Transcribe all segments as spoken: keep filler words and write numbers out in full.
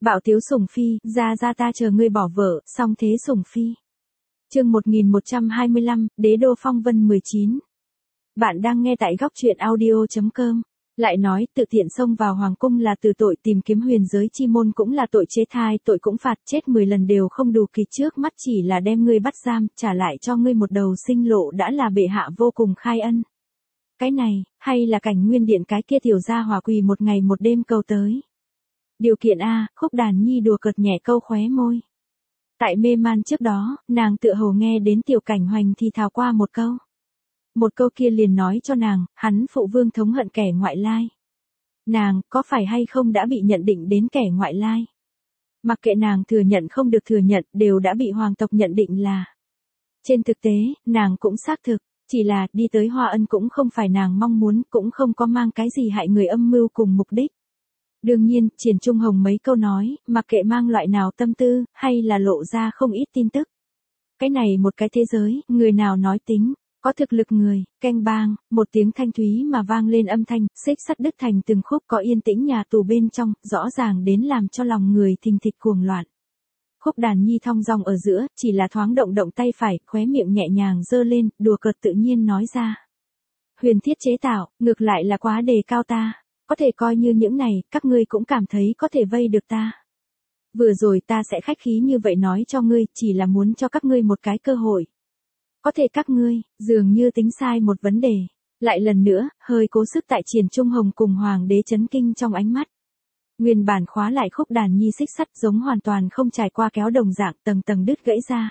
Bạo tiếu sủng phi, ra ra ta chờ ngươi bỏ vợ, song thế sủng phi. Chương một nghìn một trăm hai mươi lăm, Đế đô phong vân mười chín. Bạn đang nghe tại góc truyện audio chấm com. Lại nói, tự tiện xông vào hoàng cung là từ tội tìm kiếm huyền giới chi môn cũng là tội chế thai, tội cũng phạt chết mười lần đều không đủ kỳ, trước mắt chỉ là đem ngươi bắt giam, trả lại cho ngươi một đầu sinh lộ đã là bệ hạ vô cùng khai ân. Cái này, hay là cảnh nguyên điện cái kia tiểu gia hòa quỳ một ngày một đêm cầu tới. Điều kiện A, Khúc Đàn Nhi đùa cợt nhẹ câu khóe môi. Tại mê man trước đó, nàng tựa hồ nghe đến tiểu cảnh hoành thì thào qua một câu. Một câu kia liền nói cho nàng, hắn phụ vương thống hận kẻ ngoại lai. Nàng, có phải hay không đã bị nhận định đến kẻ ngoại lai? Mặc kệ nàng thừa nhận không được thừa nhận, đều đã bị hoàng tộc nhận định là. Trên thực tế, nàng cũng xác thực, chỉ là đi tới Hoa Ân cũng không phải nàng mong muốn, cũng không có mang cái gì hại người âm mưu cùng mục đích. Đương nhiên, Triển Trung Hồng mấy câu nói, mặc kệ mang loại nào tâm tư, hay là lộ ra không ít tin tức. Cái này một cái thế giới, người nào nói tính, có thực lực người, canh bang, một tiếng thanh thúy mà vang lên âm thanh, xích sắt đứt thành từng khúc, có yên tĩnh nhà tù bên trong, rõ ràng đến làm cho lòng người thình thịch cuồng loạn. Khúc Đàn Nhi thong dong ở giữa, chỉ là thoáng động động tay phải, khóe miệng nhẹ nhàng giơ lên, đùa cợt tự nhiên nói ra. Huyền thiết chế tạo, ngược lại là quá đề cao ta. Có thể coi như những này, các ngươi cũng cảm thấy có thể vây được ta. Vừa rồi ta sẽ khách khí như vậy nói cho ngươi, chỉ là muốn cho các ngươi một cái cơ hội. Có thể các ngươi, dường như tính sai một vấn đề. Lại lần nữa, hơi cố sức tại Triển Trung Hồng cùng Hoàng đế chấn kinh trong ánh mắt. Nguyên bản khóa lại Khúc Đàn Nhi xích sắt giống hoàn toàn không trải qua kéo đồng dạng tầng tầng đứt gãy ra.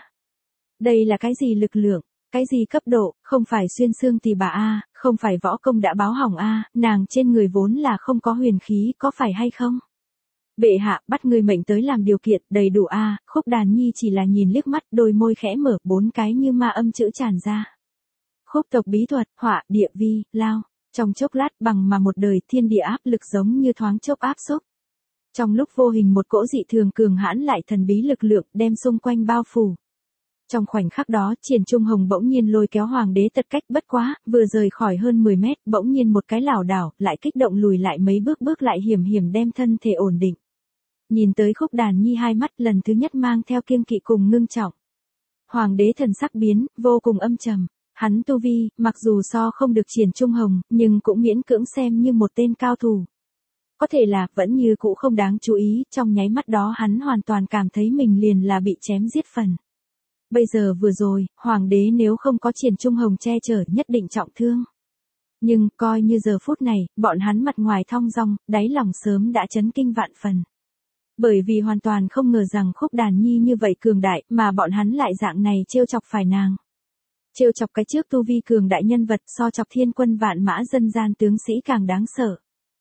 Đây là cái gì lực lượng? Cái gì cấp độ, không phải xuyên xương tỳ bà A, không phải võ công đã báo hỏng A, nàng trên người vốn là không có huyền khí, có phải hay không? Bệ hạ, bắt người mệnh tới làm điều kiện, đầy đủ A, Khúc Đàn Nhi chỉ là nhìn liếc mắt, đôi môi khẽ mở, bốn cái như ma âm chữ tràn ra. Khúc tộc bí thuật, họa, địa vi, lao, trong chốc lát bằng mà một đời thiên địa áp lực giống như thoáng chốc áp xúc. Trong lúc vô hình một cỗ dị thường cường hãn lại thần bí lực lượng đem xung quanh bao phủ. Trong khoảnh khắc đó, Triển Trung Hồng bỗng nhiên lôi kéo hoàng đế tật cách bất quá, vừa rời khỏi hơn mười mét, bỗng nhiên một cái lảo đảo, lại kích động lùi lại mấy bước bước lại hiểm hiểm đem thân thể ổn định. Nhìn tới Khúc Đàn Nhi hai mắt lần thứ nhất mang theo kiêng kỵ cùng ngưng trọng. Hoàng đế thần sắc biến, vô cùng âm trầm, hắn tu vi, mặc dù so không được Triển Trung Hồng, nhưng cũng miễn cưỡng xem như một tên cao thủ. Có thể là, vẫn như cũ không đáng chú ý, trong nháy mắt đó hắn hoàn toàn cảm thấy mình liền là bị chém giết phần. Bây giờ vừa rồi, hoàng đế nếu không có Triển Trung Hồng che chở nhất định trọng thương. Nhưng, coi như giờ phút này, bọn hắn mặt ngoài thong dong, đáy lòng sớm đã chấn kinh vạn phần. Bởi vì hoàn toàn không ngờ rằng Khúc Đàn Nhi như vậy cường đại, mà bọn hắn lại dạng này trêu chọc phải nàng. Trêu chọc cái trước tu vi cường đại nhân vật so chọc thiên quân vạn mã dân gian tướng sĩ càng đáng sợ.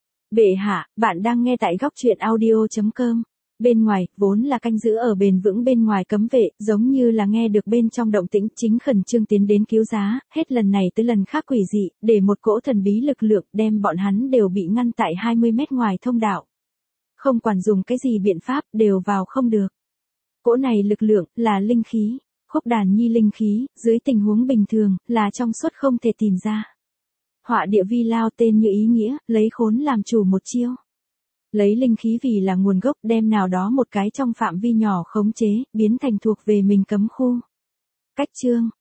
Bệ hạ, bạn đang nghe tại góc truyện audio chấm com. Bên ngoài, vốn là canh giữ ở bền vững bên ngoài cấm vệ, giống như là nghe được bên trong động tĩnh chính khẩn trương tiến đến cứu giá, hết lần này tới lần khác quỷ dị, để một cỗ thần bí lực lượng đem bọn hắn đều bị ngăn tại hai mươi mét ngoài thông đạo. Không quản dùng cái gì biện pháp, đều vào không được. Cỗ này lực lượng, là linh khí, Khúc Đàn Nhi linh khí, dưới tình huống bình thường, là trong suốt không thể tìm ra. Họa địa vi lao tên như ý nghĩa, lấy khốn làm chủ một chiêu. Lấy linh khí vì là nguồn gốc đem nào đó một cái trong phạm vi nhỏ khống chế, biến thành thuộc về mình cấm khu. Cách chương,